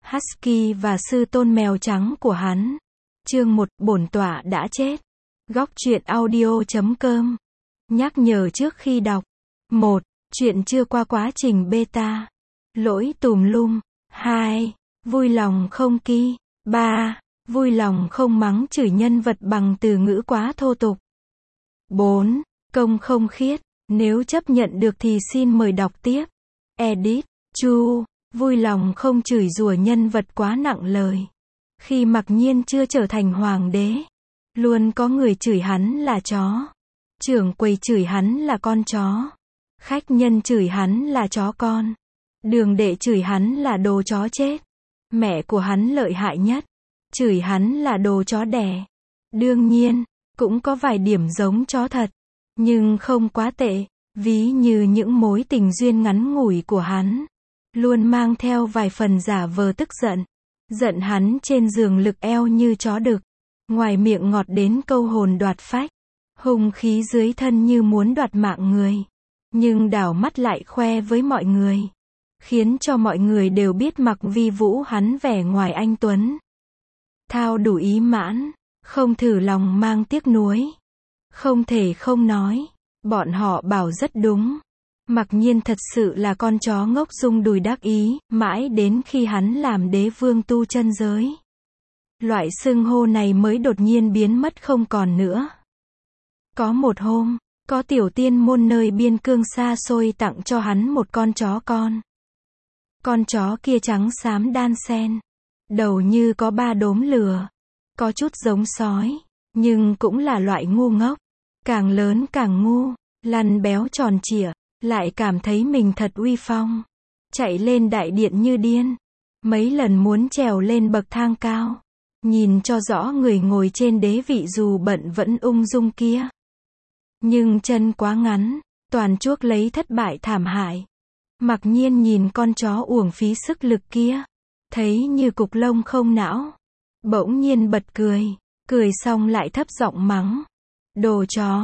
Husky và sư tôn mèo trắng của hắn. Chương 1, bổn tọa đã chết. Góc truyện audio.com. Nhắc nhở trước khi đọc. 1. Chuyện chưa qua quá trình beta. Lỗi tùm lum. 2. Vui lòng không ký. 3. Vui lòng không mắng chửi nhân vật bằng từ ngữ quá thô tục. 4. Công không khiết. Nếu chấp nhận được thì xin mời đọc tiếp. Edit. Chu. Vui lòng không chửi rủa nhân vật quá nặng lời. Khi Mặc Nhiên chưa trở thành hoàng đế, luôn có người chửi hắn là chó. Trưởng quầy chửi hắn là con chó. Khách nhân chửi hắn là chó con. Đường đệ chửi hắn là đồ chó chết. Mẹ của hắn lợi hại nhất, chửi hắn là đồ chó đẻ. Đương nhiên, cũng có vài điểm giống chó thật, nhưng không quá tệ, ví như những mối tình duyên ngắn ngủi của hắn luôn mang theo vài phần giả vờ tức giận. Giận hắn trên giường lực eo như chó đực, ngoài miệng ngọt đến câu hồn đoạt phách, hung khí dưới thân như muốn đoạt mạng người, nhưng đảo mắt lại khoe với mọi người, khiến cho mọi người đều biết Mặc Vi Vũ hắn vẻ ngoài anh tuấn, thao đủ ý mãn, không thử lòng mang tiếc nuối. Không thể không nói, bọn họ bảo rất đúng. Mặc Nhiên thật sự là con chó ngốc rung đùi đắc ý, mãi đến khi hắn làm đế vương tu chân giới. Loại xưng hô này mới đột nhiên biến mất không còn nữa. Có một hôm, có tiểu tiên môn nơi biên cương xa xôi tặng cho hắn một con chó con. Con chó kia trắng xám đan xen, đầu như có 3 đốm lửa, có chút giống sói, nhưng cũng là loại ngu ngốc, càng lớn càng ngu, lăn béo tròn trịa. Lại cảm thấy mình thật uy phong, chạy lên đại điện như điên, mấy lần muốn trèo lên bậc thang cao, nhìn cho rõ người ngồi trên đế vị dù bận vẫn ung dung kia. Nhưng chân quá ngắn, toàn chuốc lấy thất bại thảm hại. Mặc Nhiên nhìn con chó uổng phí sức lực kia, thấy như cục lông không não, bỗng nhiên bật cười, cười xong lại thấp giọng mắng. Đồ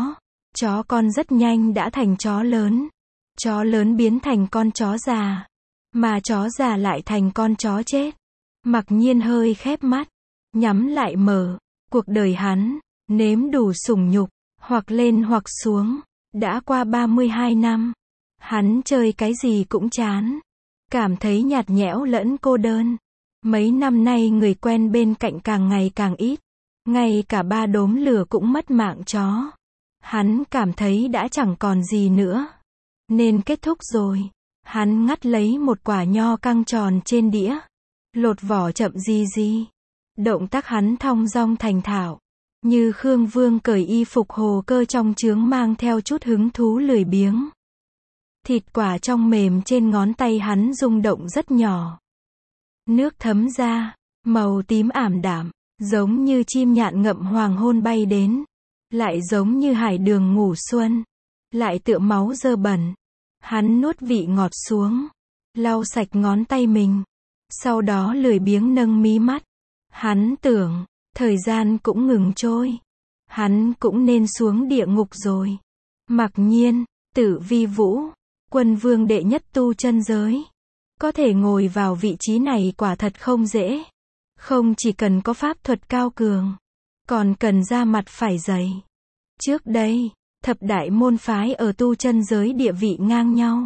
chó con rất nhanh đã thành chó lớn. Chó lớn biến thành con chó già, mà chó già lại thành con chó chết. Mặc Nhiên hơi khép mắt, nhắm lại mở. Cuộc đời hắn, nếm đủ sủng nhục, hoặc lên hoặc xuống. Đã qua 32 năm, hắn chơi cái gì cũng chán, cảm thấy nhạt nhẽo lẫn cô đơn. Mấy năm nay người quen bên cạnh càng ngày càng ít, ngay cả 3 đốm lửa cũng mất mạng chó. Hắn cảm thấy đã chẳng còn gì nữa, nên kết thúc rồi. Hắn ngắt lấy một quả nho căng tròn trên đĩa, lột vỏ chậm gì. Động tác hắn thong dong thành thạo, như Khương Vương cởi y phục hồ cơ trong trướng mang theo chút hứng thú lười biếng. Thịt quả trong mềm trên ngón tay hắn rung động rất nhỏ. Nước thấm ra, màu tím ảm đạm, giống như chim nhạn ngậm hoàng hôn bay đến, lại giống như hải đường ngủ xuân, lại tựa máu dơ bẩn. Hắn nuốt vị ngọt xuống, lau sạch ngón tay mình, sau đó lười biếng nâng mí mắt. Hắn tưởng, thời gian cũng ngừng trôi, hắn cũng nên xuống địa ngục rồi. Mặc Nhiên, Tử Vi Vũ, quân vương đệ nhất tu chân giới, có thể ngồi vào vị trí này quả thật không dễ. Không chỉ cần có pháp thuật cao cường, còn cần da mặt phải dày. Trước đây, thập đại môn phái ở tu chân giới địa vị ngang nhau.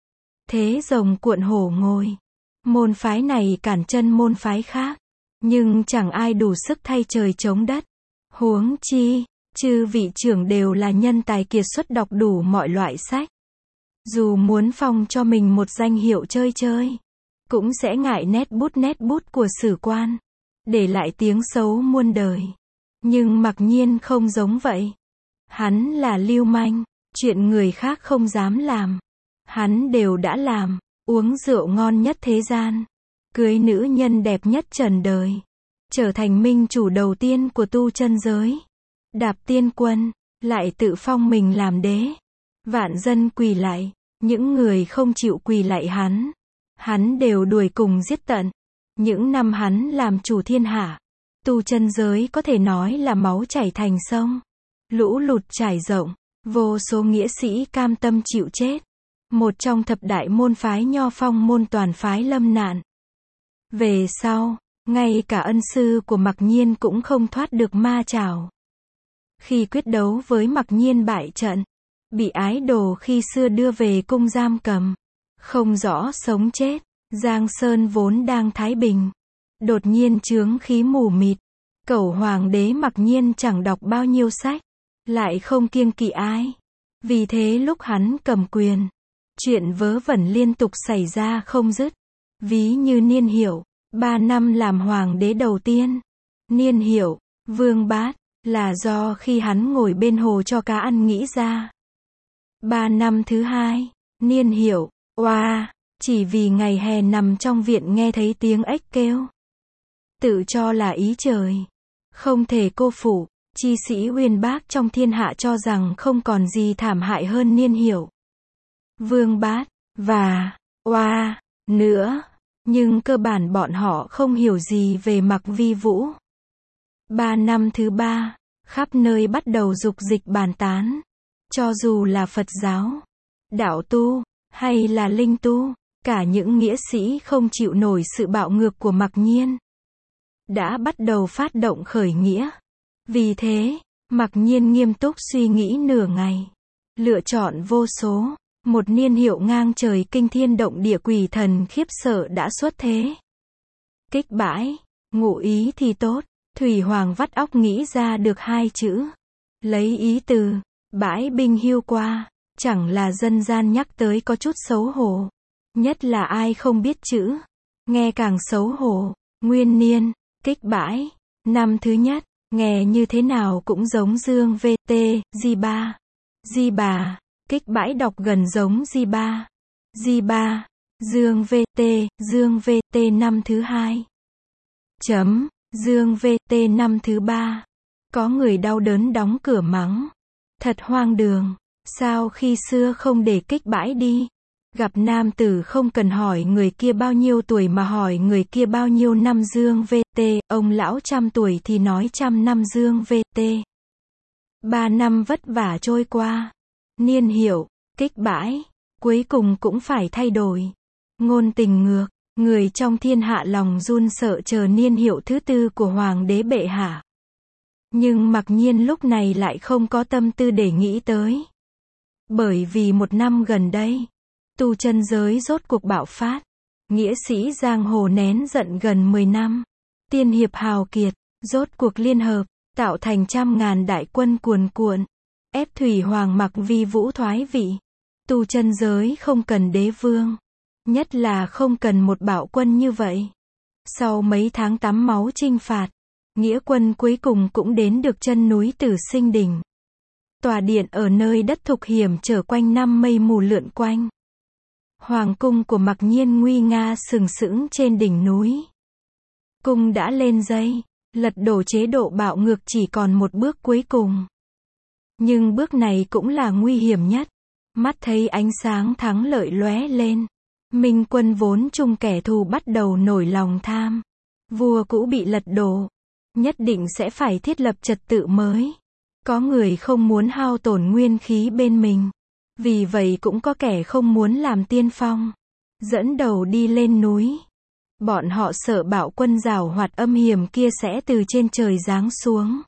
Thế rồng cuộn hổ ngồi. Môn phái này cản chân môn phái khác, nhưng chẳng ai đủ sức thay trời chống đất. Huống chi, chư vị trưởng đều là nhân tài kiệt xuất đọc đủ mọi loại sách. Dù muốn phong cho mình một danh hiệu chơi, cũng sẽ ngại nét bút của sử quan, để lại tiếng xấu muôn đời. Nhưng Mặc Nhiên không giống vậy. Hắn là lưu manh, chuyện người khác không dám làm, hắn đều đã làm. Uống rượu ngon nhất thế gian, cưới nữ nhân đẹp nhất trần đời, trở thành minh chủ đầu tiên của tu chân giới, đạp tiên quân, lại tự phong mình làm đế. Vạn dân quỳ lạy, những người không chịu quỳ lạy hắn đều đuổi cùng giết tận. Những năm hắn làm chủ thiên hạ, tu chân giới có thể nói là máu chảy thành sông, lũ lụt trải rộng, vô số nghĩa sĩ cam tâm chịu chết. Một trong thập đại môn phái Nho Phong môn toàn phái lâm nạn. Về sau, ngay cả ân sư của Mặc Nhiên cũng không thoát được ma trảo. Khi quyết đấu với Mặc Nhiên bại trận, bị ái đồ khi xưa đưa về cung giam cầm, không rõ sống chết. Giang Sơn vốn đang thái bình, đột nhiên chướng khí mù mịt. Cẩu hoàng đế Mặc Nhiên chẳng đọc bao nhiêu sách, lại không kiêng kỵ ai. Vì thế lúc hắn cầm quyền, chuyện vớ vẩn liên tục xảy ra không dứt. Ví như niên hiệu, 3 năm làm hoàng đế đầu tiên. Niên hiệu, Vương Bát, là do khi hắn ngồi bên hồ cho cá ăn nghĩ ra. 3 năm thứ hai, niên hiệu, oa, chỉ vì ngày hè nằm trong viện nghe thấy tiếng ếch kêu. Tự cho là ý trời, không thể cô phụ, chi sĩ uyên bác trong thiên hạ cho rằng không còn gì thảm hại hơn niên hiệu, Vương Bát, và oa, nữa. Nhưng cơ bản bọn họ không hiểu gì về Mặc Vi Vũ. 3 năm thứ ba, khắp nơi bắt đầu dục dịch bàn tán. Cho dù là Phật giáo, đạo tu, hay là linh tu, cả những nghĩa sĩ không chịu nổi sự bạo ngược của Mặc Nhiên, đã bắt đầu phát động khởi nghĩa. Vì thế, Mặc Nhiên nghiêm túc suy nghĩ nửa ngày, lựa chọn vô số. Một niên hiệu ngang trời kinh thiên động địa, quỷ thần khiếp sợ đã xuất thế. Kích bãi, ngụ ý thì tốt, Thủy Hoàng vắt óc nghĩ ra được 2 chữ. Lấy ý từ bãi binh hưu qua, chẳng là dân gian nhắc tới có chút xấu hổ. Nhất là ai không biết chữ, nghe càng xấu hổ. Nguyên niên, kích bãi, năm thứ nhất, nghe như thế nào cũng giống Dương VT, Di Ba. Di Bà. Kích bãi đọc gần giống Di Ba. Di Ba, Dương VT, Dương VT năm thứ hai. Chấm, Dương VT năm thứ ba. Có người đau đớn đóng cửa mắng. Thật hoang đường, sao khi xưa không để kích bãi đi. Gặp nam tử không cần hỏi người kia bao nhiêu tuổi mà hỏi người kia bao nhiêu năm. Dương VT, ông lão 100 tuổi thì nói 100 năm. Dương VT. 3 năm vất vả trôi qua. Niên hiệu, kích bãi, cuối cùng cũng phải thay đổi. Ngôn tình ngược, người trong thiên hạ lòng run sợ chờ niên hiệu thứ tư của hoàng đế bệ hạ. Nhưng Mặc Nhiên lúc này lại không có tâm tư để nghĩ tới. Bởi vì 1 năm gần đây, tu chân giới rốt cuộc bạo phát. Nghĩa sĩ giang hồ nén giận gần 10 năm. Tiên hiệp hào kiệt, rốt cuộc liên hợp, tạo thành trăm ngàn đại quân cuồn cuộn. Ép Thủy Hoàng Mặc Vi Vũ thoái vị. Tu chân giới không cần đế vương. Nhất là không cần một bạo quân như vậy. Sau mấy tháng tắm máu chinh phạt, nghĩa quân cuối cùng cũng đến được chân núi Tử Sinh Đỉnh. Tòa điện ở nơi đất thục hiểm trở quanh năm mây mù lượn quanh. Hoàng cung của Mặc Nhiên nguy nga sừng sững trên đỉnh núi. Cung đã lên dây, lật đổ chế độ bạo ngược chỉ còn một bước cuối cùng. Nhưng bước này cũng là nguy hiểm nhất. Mắt thấy ánh sáng thắng lợi lóe lên. Minh quân vốn chung kẻ thù bắt đầu nổi lòng tham. Vua cũ bị lật đổ, nhất định sẽ phải thiết lập trật tự mới. Có người không muốn hao tổn nguyên khí bên mình. Vì vậy cũng có kẻ không muốn làm tiên phong, dẫn đầu đi lên núi. Bọn họ sợ bạo quân giảo hoạt âm hiểm kia sẽ từ trên trời giáng xuống.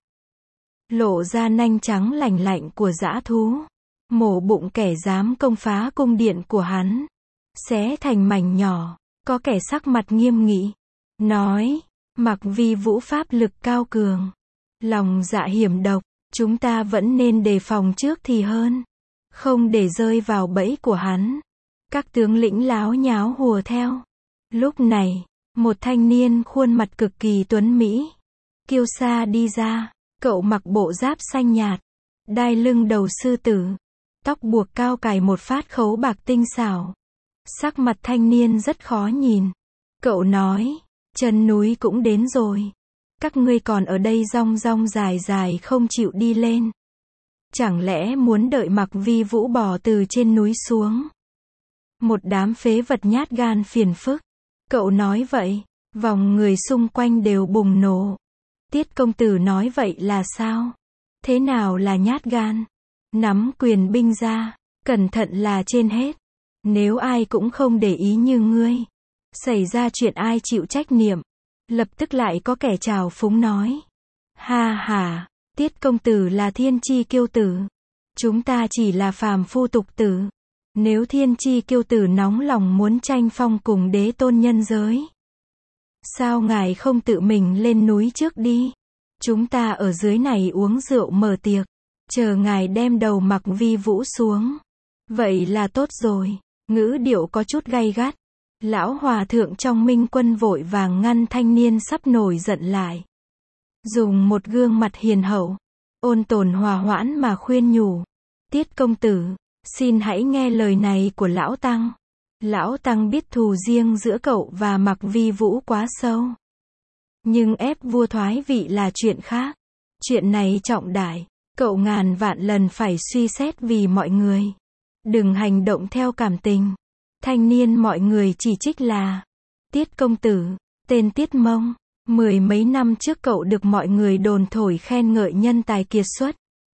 Lộ ra nanh trắng lành lạnh của dã thú. Mổ bụng kẻ dám công phá cung điện của hắn. Xé thành mảnh nhỏ. Có kẻ sắc mặt nghiêm nghị. Nói, Mặc Vi Vũ pháp lực cao cường. Lòng dạ hiểm độc. Chúng ta vẫn nên đề phòng trước thì hơn. Không để rơi vào bẫy của hắn. Các tướng lĩnh láo nháo hùa theo. Lúc này, một thanh niên khuôn mặt cực kỳ tuấn mỹ, kiêu sa đi ra. Cậu mặc bộ giáp xanh nhạt, đai lưng đầu sư tử, tóc buộc cao cài một phát khấu bạc tinh xảo. Sắc mặt thanh niên rất khó nhìn. Cậu nói, chân núi cũng đến rồi. Các ngươi còn ở đây rong rong dài dài không chịu đi lên. Chẳng lẽ muốn đợi Mặc Vi Vũ bò từ trên núi xuống? Một đám phế vật nhát gan phiền phức. Cậu nói vậy, vòng người xung quanh đều bùng nổ. Tiết công tử nói vậy là sao? Thế nào là nhát gan? Nắm quyền binh ra, cẩn thận là trên hết. Nếu ai cũng không để ý như ngươi, Xảy ra chuyện ai chịu trách nhiệm? Lập tức lại có kẻ trào phúng nói. Ha ha, Tiết công tử là thiên chi kiêu tử. Chúng ta chỉ là phàm phu tục tử. Nếu thiên chi kiêu tử nóng lòng muốn tranh phong cùng đế tôn nhân giới, sao ngài không tự mình lên núi trước đi? Chúng ta ở dưới này uống rượu mở tiệc, chờ ngài đem đầu Mặc Vi Vũ xuống. Vậy là tốt rồi. Ngữ điệu có chút gay gắt. Lão hòa thượng trong minh quân vội vàng ngăn thanh niên sắp nổi giận lại. Dùng một gương mặt hiền hậu, ôn tồn hòa hoãn mà khuyên nhủ. Tiết công tử, xin hãy nghe lời này của lão tăng. Lão tăng biết thù riêng giữa cậu và Mặc Vi Vũ quá sâu. Nhưng ép vua thoái vị là chuyện khác. Chuyện này trọng đại, cậu ngàn vạn lần phải suy xét vì mọi người. Đừng hành động theo cảm tình. Thanh niên mọi người chỉ trích là Tiết công tử, tên Tiết Mông. 10 mấy năm trước cậu được mọi người đồn thổi khen ngợi nhân tài kiệt xuất,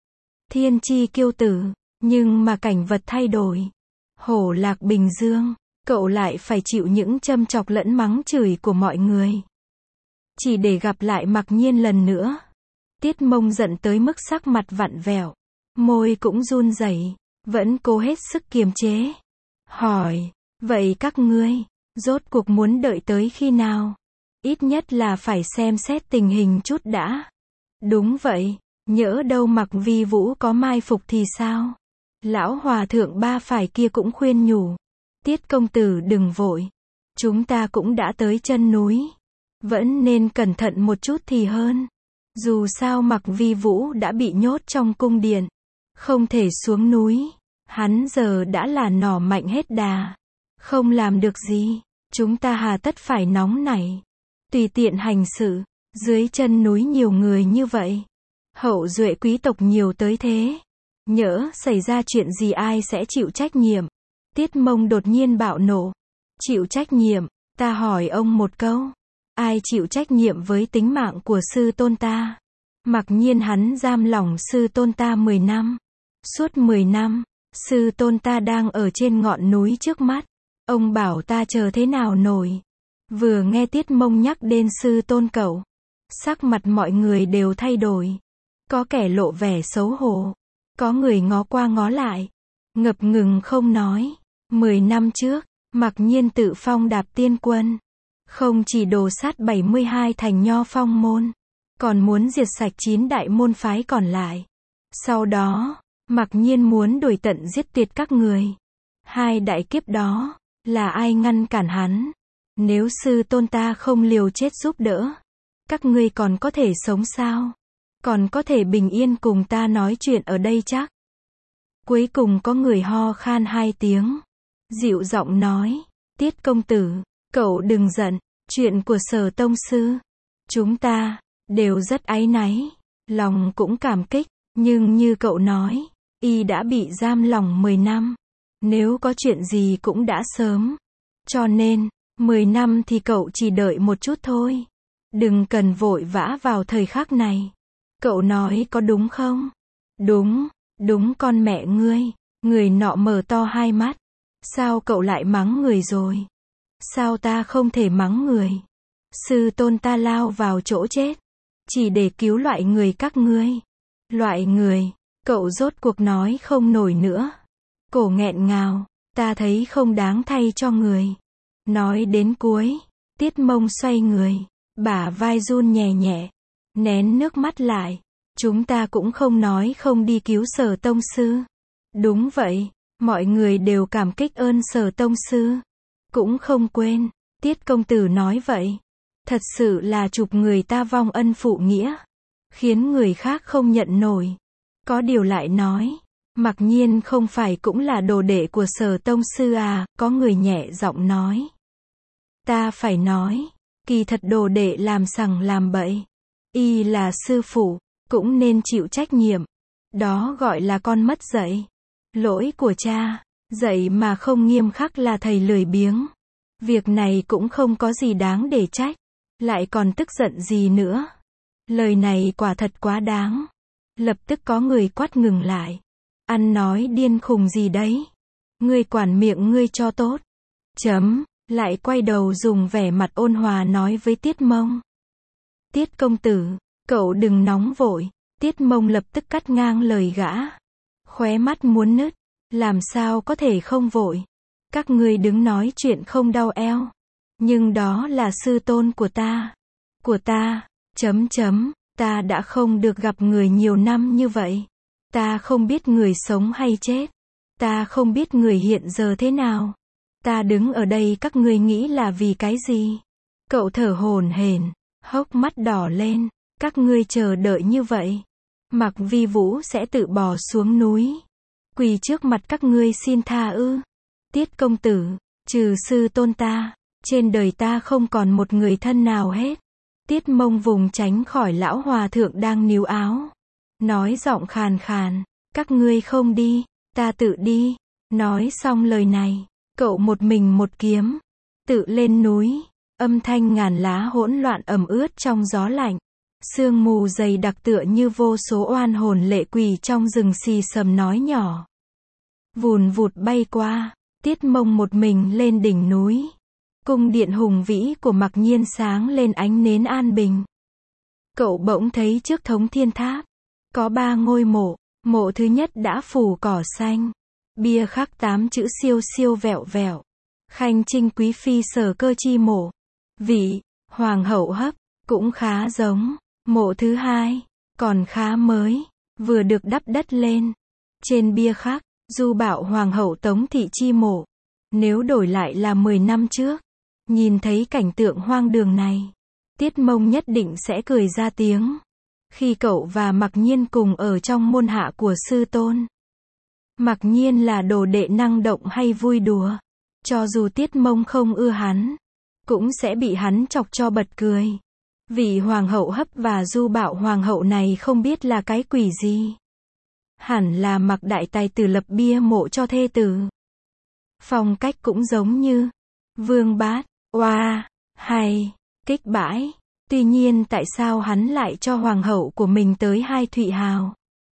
thiên chi kiêu tử. Nhưng mà cảnh vật thay đổi, hổ lạc Bình Dương, cậu lại phải chịu những châm chọc lẫn mắng chửi của mọi người. Chỉ để gặp lại Mặc Nhiên lần nữa. Tiết Mông giận tới mức sắc mặt vặn vẹo, môi cũng run rẩy, vẫn cố hết sức kiềm chế. Hỏi, vậy các ngươi, rốt cuộc muốn đợi tới khi nào? Ít nhất là phải xem xét tình hình chút đã. Đúng vậy, nhỡ đâu Mặc Vi Vũ có mai phục thì sao? Lão hòa thượng ba phải kia cũng khuyên nhủ. Tiết công tử đừng vội. Chúng ta cũng đã tới chân núi. Vẫn nên cẩn thận một chút thì hơn. Dù sao Mặc Vi Vũ đã bị nhốt trong cung điện, không thể xuống núi. Hắn giờ đã là nỏ mạnh hết đà, không làm được gì. Chúng ta hà tất phải nóng nảy, tùy tiện hành sự. Dưới chân núi nhiều người như vậy, hậu duệ quý tộc nhiều tới thế, nhỡ xảy ra chuyện gì ai sẽ chịu trách nhiệm? Tiết Mông đột nhiên bạo nộ. Chịu trách nhiệm? Ta hỏi ông một câu, ai chịu trách nhiệm với tính mạng của sư tôn ta? Mặc nhiên hắn giam lỏng sư tôn ta 10 năm. Suốt 10 năm, sư tôn ta đang ở trên ngọn núi trước mắt. Ông bảo ta chờ thế nào nổi? Vừa nghe Tiết Mông nhắc đến sư tôn cậu, sắc mặt mọi người đều thay đổi. Có kẻ lộ vẻ xấu hổ, có người ngó qua ngó lại, ngập ngừng không nói. 10 năm trước, Mặc Nhiên tự phong đạp tiên quân, không chỉ đổ sát 72 thành nho phong môn, còn muốn diệt sạch 9 đại môn phái còn lại. Sau đó, Mặc Nhiên muốn đuổi tận giết tuyệt các người. 2 đại kiếp đó, là ai ngăn cản hắn? Nếu sư tôn ta không liều chết giúp đỡ, các ngươi còn có thể sống sao? Còn có thể bình yên cùng ta nói chuyện ở đây chắc? Cuối cùng có người ho khan 2 tiếng, dịu giọng nói, Tiết công tử, cậu đừng giận, chuyện của Sở tông sư, chúng ta đều rất áy náy, lòng cũng cảm kích, nhưng như cậu nói, y đã bị giam lỏng 10 năm, nếu có chuyện gì cũng đã sớm, cho nên 10 năm thì cậu chỉ đợi một chút thôi, đừng cần vội vã vào thời khắc này. Cậu nói có đúng không? Đúng, đúng con mẹ ngươi. Người nọ mở to hai mắt. Sao cậu lại mắng người rồi? Sao ta không thể mắng người? Sư tôn ta lao vào chỗ chết, chỉ để cứu loại người các ngươi. Loại người, cậu rốt cuộc nói không nổi nữa. Cổ nghẹn ngào, ta thấy không đáng thay cho người. Nói đến cuối, Tiết Mông xoay người, bả vai run nhẹ nhẹ, nén nước mắt lại. Chúng ta cũng không nói không đi cứu Sở tông sư. Đúng vậy, mọi người đều cảm kích ơn Sở tông sư. Cũng không quên, Tiết công tử nói vậy. Thật sự là chụp người ta vong ân phụ nghĩa, khiến người khác không nhận nổi. Có điều lại nói, Mặc Nhiên không phải cũng là đồ đệ của Sở tông sư à? Có người nhẹ giọng nói. Ta phải nói, kỳ thật đồ đệ làm sằng làm bậy, y là sư phụ, cũng nên chịu trách nhiệm. Đó gọi là con mất dạy. Lỗi của cha, dạy mà không nghiêm khắc là thầy lười biếng. Việc này cũng không có gì đáng để trách, lại còn tức giận gì nữa. Lời này quả thật quá đáng. Lập tức có người quát ngừng lại. Ăn nói điên khùng gì đấy? Ngươi quản miệng ngươi cho tốt. lại quay đầu dùng vẻ mặt ôn hòa nói với Tiết Mông. Tiết công tử, cậu đừng nóng vội. Tiết Mông lập tức cắt ngang lời gã. Khóe mắt muốn nứt, làm sao có thể không vội. Các ngươi đứng nói chuyện không đau eo. Nhưng đó là sư tôn của ta. Của ta, ta đã không được gặp người nhiều năm như vậy. Ta không biết người sống hay chết. Ta không biết người hiện giờ thế nào. Ta đứng ở đây các ngươi nghĩ là vì cái gì? Cậu thở hổn hển, hốc mắt đỏ lên. Các ngươi chờ đợi như vậy. Mạc Vi Vũ sẽ tự bỏ xuống núi. Quỳ trước mặt các ngươi xin tha ư? Tiết công tử, trừ sư tôn ta, trên đời ta không còn một người thân nào hết. Tiết Mông vùng tránh khỏi lão hòa thượng đang níu áo. Nói giọng khàn khàn, các ngươi không đi, ta tự đi. Nói xong lời này, cậu một mình một kiếm, tự lên núi. Âm thanh ngàn lá hỗn loạn ẩm ướt trong gió lạnh. Sương mù dày đặc tựa như vô số oan hồn lệ quỳ trong rừng xì sầm nói nhỏ. Vùn vụt bay qua, Tiết Mông một mình lên đỉnh núi. Cung điện hùng vĩ của Mặc Nhiên sáng lên ánh nến an bình. Cậu bỗng thấy trước thống thiên tháp, có 3 ngôi mộ. Mộ thứ nhất đã phủ cỏ xanh. Bia khắc 8 chữ siêu siêu vẹo vẹo. Khanh Trinh Quý Phi Sở Cơ Chi mộ. Vị, Hoàng hậu Hấp, cũng khá giống. Mộ thứ hai, còn khá mới, vừa được đắp đất lên. Trên bia khắc, Du Bảo Hoàng hậu Tống Thị Chi mộ. Nếu đổi lại là 10 năm trước, nhìn thấy cảnh tượng hoang đường này, Tiết Mông nhất định sẽ cười ra tiếng. Khi cậu và Mặc Nhiên cùng ở trong môn hạ của sư tôn. Mặc Nhiên là đồ đệ năng động hay vui đùa. Cho dù Tiết Mông không ưa hắn, cũng sẽ bị hắn chọc cho bật cười. Vị Hoàng hậu Hấp và Du Bảo Hoàng hậu này không biết là cái quỷ gì. Hẳn là Mặc đại tài tử lập bia mộ cho thê tử. Phong cách cũng giống như Vương Bát. Oa, hay, kích bãi. Tuy nhiên tại sao hắn lại cho hoàng hậu của mình tới Hai Thụy Hào?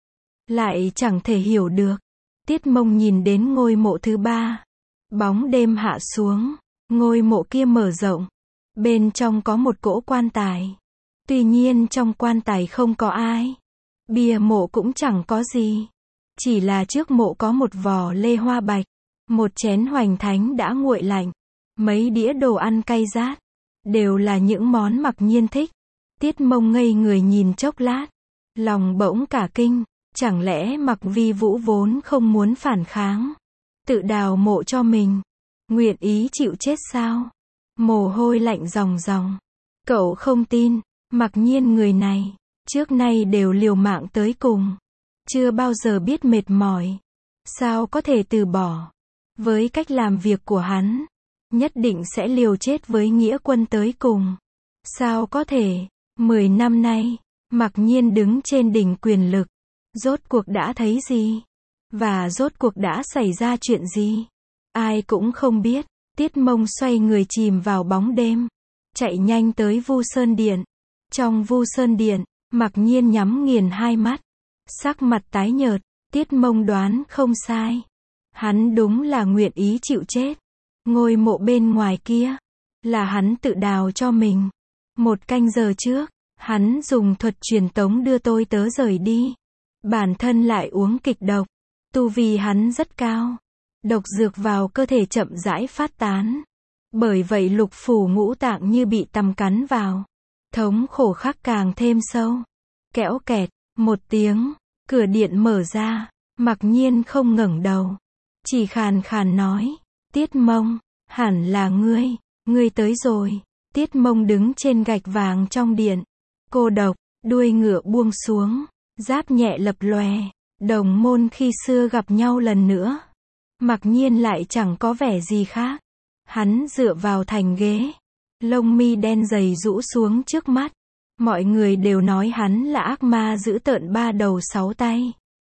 Lại chẳng thể hiểu được. Tiết Mông nhìn đến ngôi mộ thứ 3. Bóng đêm hạ xuống. Ngôi mộ kia mở rộng. Bên trong có một cỗ quan tài. Tuy nhiên trong quan tài không có ai. Bia mộ cũng chẳng có gì. Chỉ là trước mộ có một vò lê hoa bạch. Một chén hoành thánh đã nguội lạnh. Mấy đĩa đồ ăn cay rát. Đều là những món Mặc Nhiên thích. Tiết Mông ngây người nhìn chốc lát. Lòng bỗng cả kinh. Chẳng lẽ Mặc Vi Vũ vốn không muốn phản kháng, tự đào mộ cho mình, nguyện ý chịu chết sao? Mồ hôi lạnh ròng ròng. Cậu không tin, Mặc Nhiên người này, trước nay đều liều mạng tới cùng. Chưa bao giờ biết mệt mỏi. Sao có thể từ bỏ? Với cách làm việc của hắn, nhất định sẽ liều chết với nghĩa quân tới cùng. Sao có thể? 10 năm nay, Mặc Nhiên đứng trên đỉnh quyền lực. Rốt cuộc đã thấy gì? Và rốt cuộc đã xảy ra chuyện gì? Ai cũng không biết. Tiết Mông xoay người chìm vào bóng đêm. Chạy nhanh tới Vu Sơn Điện. Trong Vu Sơn Điện, Mặc Nhiên nhắm nghiền hai mắt. Sắc mặt tái nhợt. Tiết Mông đoán không sai. Hắn đúng là nguyện ý chịu chết. Ngôi mộ bên ngoài kia, là hắn tự đào cho mình. 1 canh giờ trước, hắn dùng thuật truyền tống đưa tôi tớ rời đi. Bản thân lại uống kịch độc. Tu vi hắn rất cao. Độc dược vào cơ thể chậm rãi phát tán. Bởi vậy lục phủ ngũ tạng như bị tằm cắn vào. Thống khổ khắc càng thêm sâu. Kẽo kẹt, một tiếng, cửa điện mở ra. Mặc Nhiên không ngẩng đầu. Chỉ khàn khàn nói. Tiết Mông, hẳn là ngươi tới rồi. Tiết Mông đứng trên gạch vàng trong điện. Cô độc, đuôi ngựa buông xuống. Giáp nhẹ lập lòe. Đồng môn khi xưa gặp nhau lần nữa. Mặc Nhiên lại chẳng có vẻ gì khác. Hắn dựa vào thành ghế. Lông mi đen dày rũ xuống trước mắt. Mọi người đều nói hắn là ác ma dữ tợn 3 đầu 6 tay.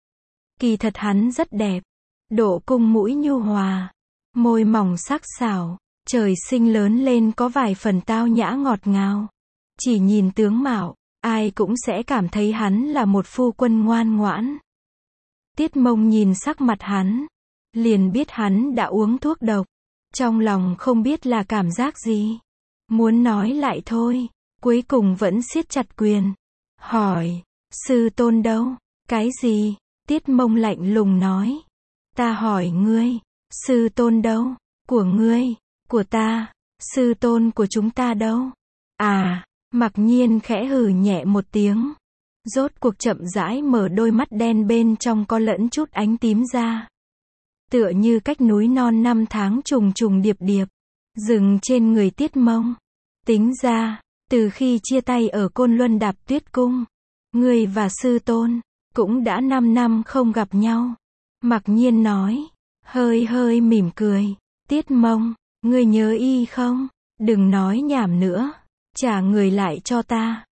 Kỳ thật hắn rất đẹp. Độ cung mũi nhu hòa. Môi mỏng sắc sảo. Trời sinh lớn lên có vài phần tao nhã ngọt ngào. Chỉ nhìn tướng mạo, ai cũng sẽ cảm thấy hắn là một phu quân ngoan ngoãn. Tiết Mông nhìn sắc mặt hắn, liền biết hắn đã uống thuốc độc. Trong lòng không biết là cảm giác gì. Muốn nói lại thôi, cuối cùng vẫn siết chặt quyền. Hỏi, sư tôn đâu? Cái gì? Tiết Mông lạnh lùng nói. Ta hỏi ngươi, sư tôn đâu? Của ngươi, của ta, sư tôn của chúng ta đâu? À, Mặc Nhiên khẽ hừ nhẹ một tiếng. Rốt cuộc chậm rãi mở đôi mắt đen bên trong có lẫn chút ánh tím ra. Tựa như cách núi non năm tháng trùng trùng điệp điệp, dừng trên người Tiết Mông. Tính ra, từ khi chia tay ở Côn Luân Đạp Tuyết Cung, ngươi và sư tôn, cũng đã 5 năm không gặp nhau. Mặc Nhiên nói, hơi hơi mỉm cười. Tiết Mông, ngươi nhớ y không? Đừng nói nhảm nữa, trả người lại cho ta.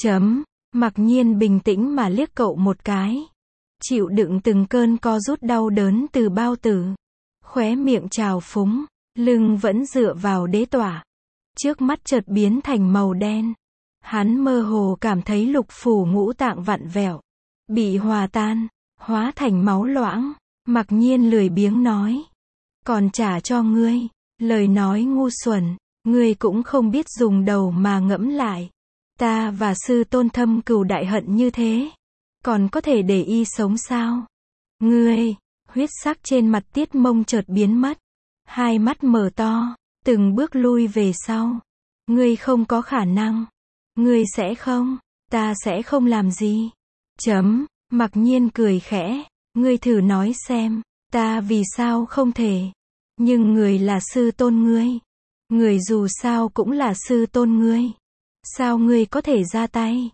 Mặc Nhiên bình tĩnh mà liếc cậu một cái. Chịu đựng từng cơn co rút đau đớn từ bao tử. Khóe miệng trào phúng, lưng vẫn dựa vào đế tỏa. Trước mắt chợt biến thành màu đen. Hắn mơ hồ cảm thấy lục phủ ngũ tạng vặn vẹo, bị hòa tan, hóa thành máu loãng. Mặc Nhiên lười biếng nói, còn trả cho ngươi. Lời nói ngu xuẩn, ngươi cũng không biết dùng đầu mà ngẫm lại. Ta và sư tôn thâm cừu đại hận như thế, còn có thể để y sống sao? Ngươi, huyết sắc trên mặt Tiết Mông chợt biến mất. Hai mắt mở to, từng bước lui về sau. Ngươi không có khả năng. Ngươi sẽ không, ta sẽ không làm gì. Mặc Nhiên cười khẽ, ngươi thử nói xem, ta vì sao không thể? Nhưng người là sư tôn ngươi. Người dù sao cũng là sư tôn ngươi. Sao ngươi có thể ra tay?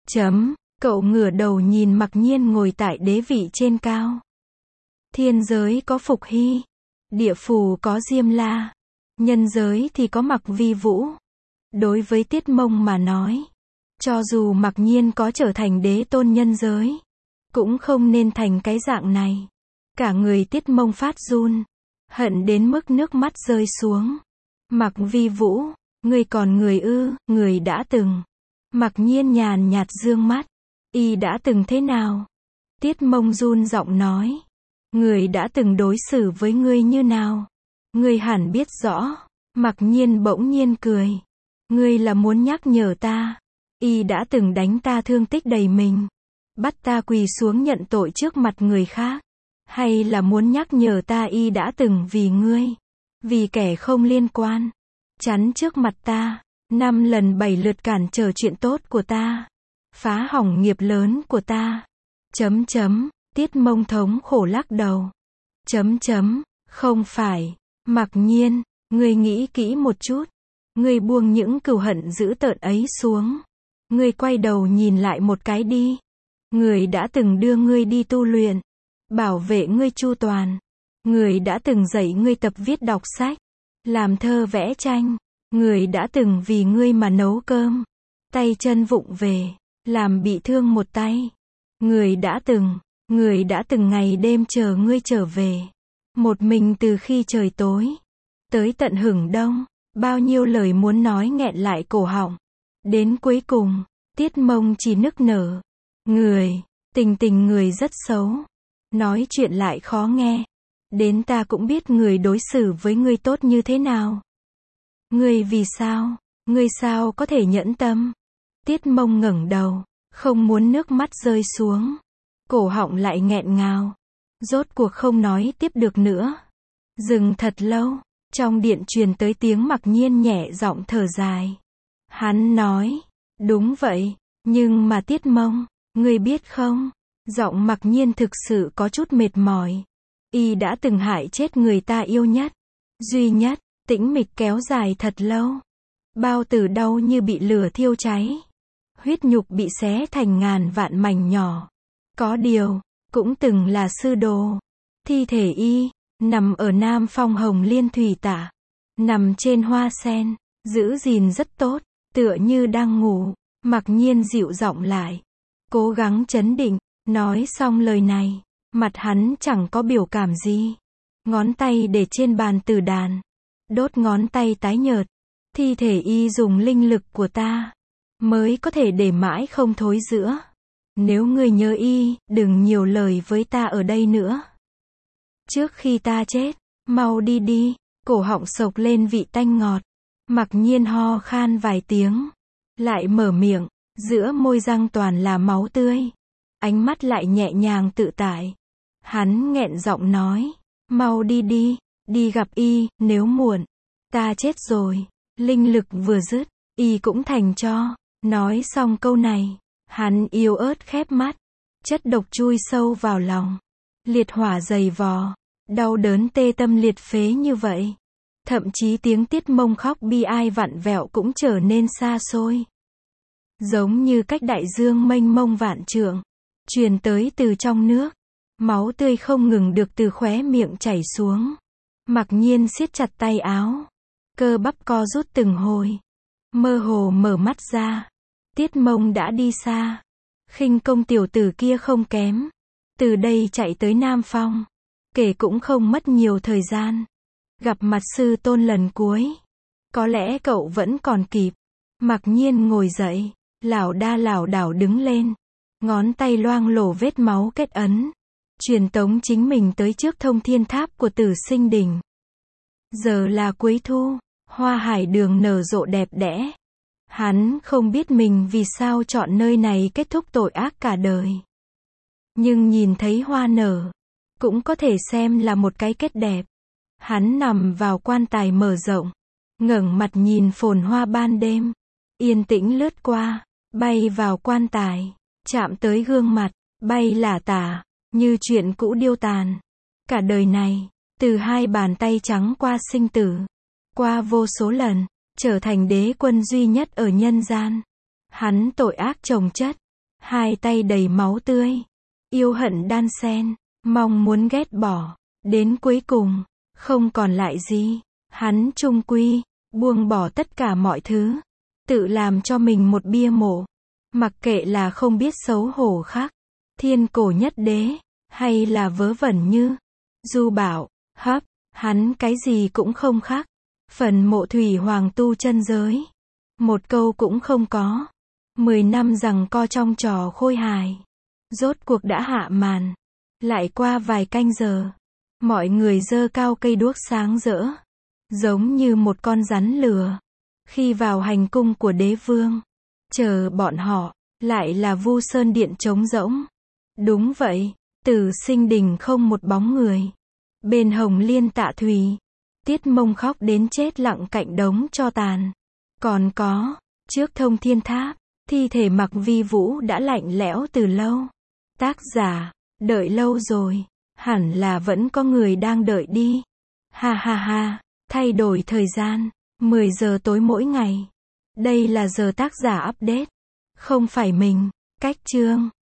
Cậu ngửa đầu nhìn Mặc Nhiên ngồi tại đế vị trên cao. Thiên giới có Phục Hy, địa phủ có Diêm La, nhân giới thì có Mặc Vi Vũ. Đối với Tiết Mông mà nói, cho dù Mặc Nhiên có trở thành đế tôn nhân giới, cũng không nên thành cái dạng này. Cả người Tiết Mông phát run, hận đến mức nước mắt rơi xuống. Mặc Vi Vũ, ngươi còn người ư? Người đã từng. Mặc Nhiên nhàn nhạt dương mắt. Y đã từng thế nào? Tiết Mông run giọng nói. Người đã từng đối xử với ngươi như nào? Ngươi hẳn biết rõ. Mặc Nhiên bỗng nhiên cười. Ngươi là muốn nhắc nhở ta. Y đã từng đánh ta thương tích đầy mình, bắt ta quỳ xuống nhận tội trước mặt người khác. Hay là muốn nhắc nhở ta y đã từng vì ngươi, vì kẻ không liên quan, chắn trước mặt ta, 5 lần 7 lượt cản trở chuyện tốt của ta, phá hỏng nghiệp lớn của ta. Tiết Mông thống khổ lắc đầu. Không phải. Mặc Nhiên, ngươi nghĩ kỹ một chút. Ngươi buông những cừu hận dữ tợn ấy xuống. Ngươi quay đầu nhìn lại một cái đi. Người đã từng đưa ngươi đi tu luyện, bảo vệ ngươi chu toàn. Người đã từng dạy ngươi tập viết đọc sách, làm thơ vẽ tranh. Người đã từng vì ngươi mà nấu cơm, tay chân vụng về, làm bị thương một tay. Người đã từng ngày đêm chờ ngươi trở về, một mình từ khi trời tối tới tận hửng đông. Bao nhiêu lời muốn nói nghẹn lại cổ họng. Đến cuối cùng, Tiết Mông chỉ nức nở. Tình người rất xấu. Nói chuyện lại khó nghe. Đến ta cũng biết người đối xử với ngươi tốt như thế nào. Ngươi vì sao? Ngươi sao có thể nhẫn tâm? Tiết Mông ngẩng đầu, không muốn nước mắt rơi xuống. Cổ họng lại nghẹn ngào. Rốt cuộc không nói tiếp được nữa. Dừng thật lâu, trong điện truyền tới tiếng Mặc Nhiên nhẹ giọng thở dài. Hắn nói, đúng vậy, nhưng mà Tiết Mông, ngươi biết không? Giọng Mặc Nhiên thực sự có chút mệt mỏi. Y đã từng hại chết người ta yêu nhất, duy nhất. Tĩnh mịch kéo dài thật lâu. Bao tử đau như bị lửa thiêu cháy. Huyết nhục bị xé thành ngàn vạn mảnh nhỏ. Có điều, cũng từng là sư đồ. Thi thể y, nằm ở Nam Phong Hồng Liên Thủy Tả. Nằm trên hoa sen, giữ gìn rất tốt, tựa như đang ngủ. Mặc Nhiên dịu giọng lại, cố gắng trấn định. Nói xong lời này, mặt hắn chẳng có biểu cảm gì. Ngón tay để trên bàn tử đàn, đốt ngón tay tái nhợt. Thi thể y dùng linh lực của ta, mới có thể để mãi không thối rữa. Nếu ngươi nhớ y, đừng nhiều lời với ta ở đây nữa. Trước khi ta chết, mau đi đi. cổ họng sộc lên vị tanh ngọt. Mặc Nhiên ho khan vài tiếng, lại mở miệng, giữa môi răng toàn là máu tươi. Ánh mắt lại nhẹ nhàng tự tại. Hắn nghẹn giọng nói, mau đi đi, đi gặp y, nếu muộn, ta chết rồi. Linh lực vừa dứt, y cũng thành tro. Nói xong câu này, hắn yếu ớt khép mắt. Chất độc chui sâu vào lòng. Liệt hỏa dày vò, đau đớn tê tâm liệt phế như vậy. Thậm chí tiếng Tiết Mông khóc bi ai vặn vẹo cũng trở nên xa xôi. Giống như cách đại dương mênh mông vạn trượng, truyền tới từ trong nước. Máu tươi không ngừng được từ khóe miệng chảy xuống. Mặc Nhiên siết chặt tay áo. Cơ bắp co rút từng hồi. Mơ hồ mở mắt ra. Tiết Mông đã đi xa. Khinh công tiểu tử kia không kém. Từ đây chạy tới Nam Phong. Kể cũng không mất nhiều thời gian. Gặp mặt sư tôn lần cuối. Có lẽ cậu vẫn còn kịp. Mặc Nhiên ngồi dậy. Lảo đa lảo đảo đứng lên. Ngón tay loang lổ vết máu kết ấn. Truyền tống chính mình tới trước Thông Thiên Tháp của Tử Sinh Đỉnh. Giờ là cuối thu. Hoa hải đường nở rộ đẹp đẽ. Hắn không biết mình vì sao chọn nơi này kết thúc tội ác cả đời. Nhưng nhìn thấy hoa nở, cũng có thể xem là một cái kết đẹp. Hắn nằm vào quan tài mở rộng, ngẩng mặt nhìn phồn hoa ban đêm, yên tĩnh lướt qua, bay vào quan tài, chạm tới gương mặt, bay lả tả, như chuyện cũ điêu tàn. Cả đời này, từ hai bàn tay trắng qua sinh tử, qua vô số lần, trở thành đế quân duy nhất ở nhân gian. Hắn tội ác chồng chất, hai tay đầy máu tươi, yêu hận đan xen, mong muốn ghét bỏ, đến cuối cùng, không còn lại gì. Hắn chung quy, buông bỏ tất cả mọi thứ, tự làm cho mình một bia mộ. Mặc kệ là không biết xấu hổ khác, thiên cổ nhất đế, hay là vớ vẩn như Du Bảo, Hấp, hắn cái gì cũng không khác. Phần mộ thủy hoàng tu chân giới, một câu cũng không có. 10 năm giằng co trong trò khôi hài, rốt cuộc đã hạ màn. Lại qua vài canh giờ, mọi người giơ cao cây đuốc sáng rỡ, giống như một con rắn lửa. Khi vào hành cung của đế vương, chờ bọn họ, lại là Vu Sơn Điện trống rỗng. Đúng vậy, Tử Sinh Đình không một bóng người. Bên Hồng Liên Tạ Thủy, Tiết Mông khóc đến chết lặng cạnh đống tro tàn. Còn có, trước Thông Thiên Tháp, thi thể Mặc Vi Vũ đã lạnh lẽo từ lâu. Tác giả, đợi lâu rồi, hẳn là vẫn có người đang đợi đi. Ha ha ha, thay đổi thời gian, 10 giờ tối mỗi ngày. Đây là giờ tác giả update, không phải mình. Cách chương